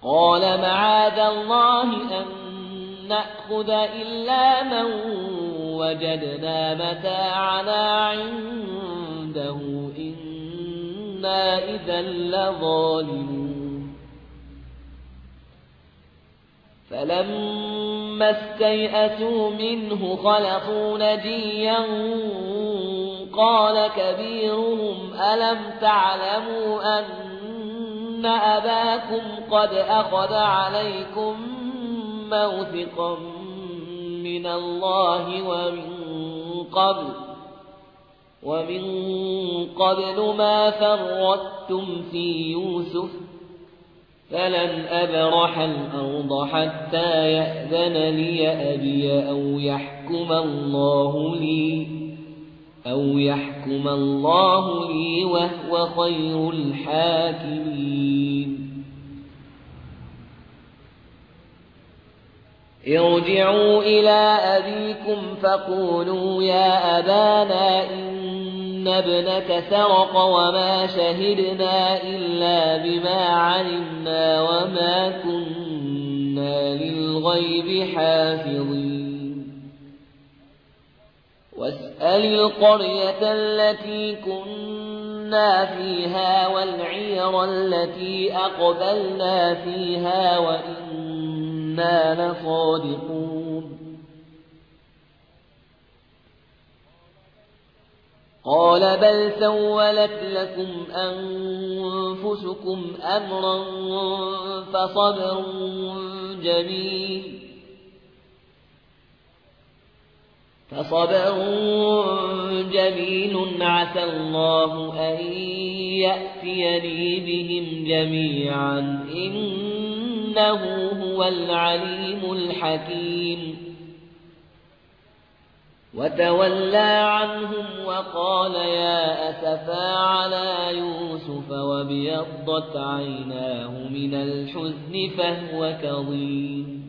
قال معاذ الله أن نأخذ إلا من وجدنا متاعنا عنده إنا إذا لظالمون فلما استيئسوا منه خلصوا نجيا قال كبيرهم ألم تعلموا أن أباكم قد أخذ عليكم موثقا من الله ومن قبل ما فرطتم في يوسف فلن أبرح الأرض حتى يأذن لي أبي أو يحكم الله لي وهو خير الحاكمين ارجعوا إلى أبيكم فقولوا يا أبانا إن ابنك سرق وما شهدنا إلا بما علمنا وما كنا للغيب حافظين واسأل القرية التي كنا فيها والعير التي أقبلنا فيها وإنا لصادقون قال بل سولت لكم أنفسكم أمرا فصبر جميل عسى الله أن يأتيني بهم جميعا إنه هو العليم الحكيم وتولى عنهم وقال يا أسفا على يوسف وابيضت عيناه من الحزن فهو كظيم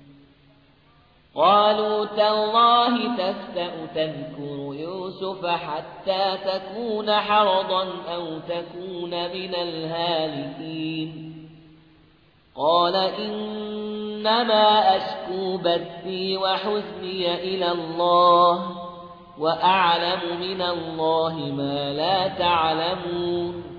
قالوا تالله تفتأ تذكر يوسف حتى تكون حرضا أو تكون من الهالكين قال إنما أشكو بثي وحزني إلى الله وأعلم من الله ما لا تعلمون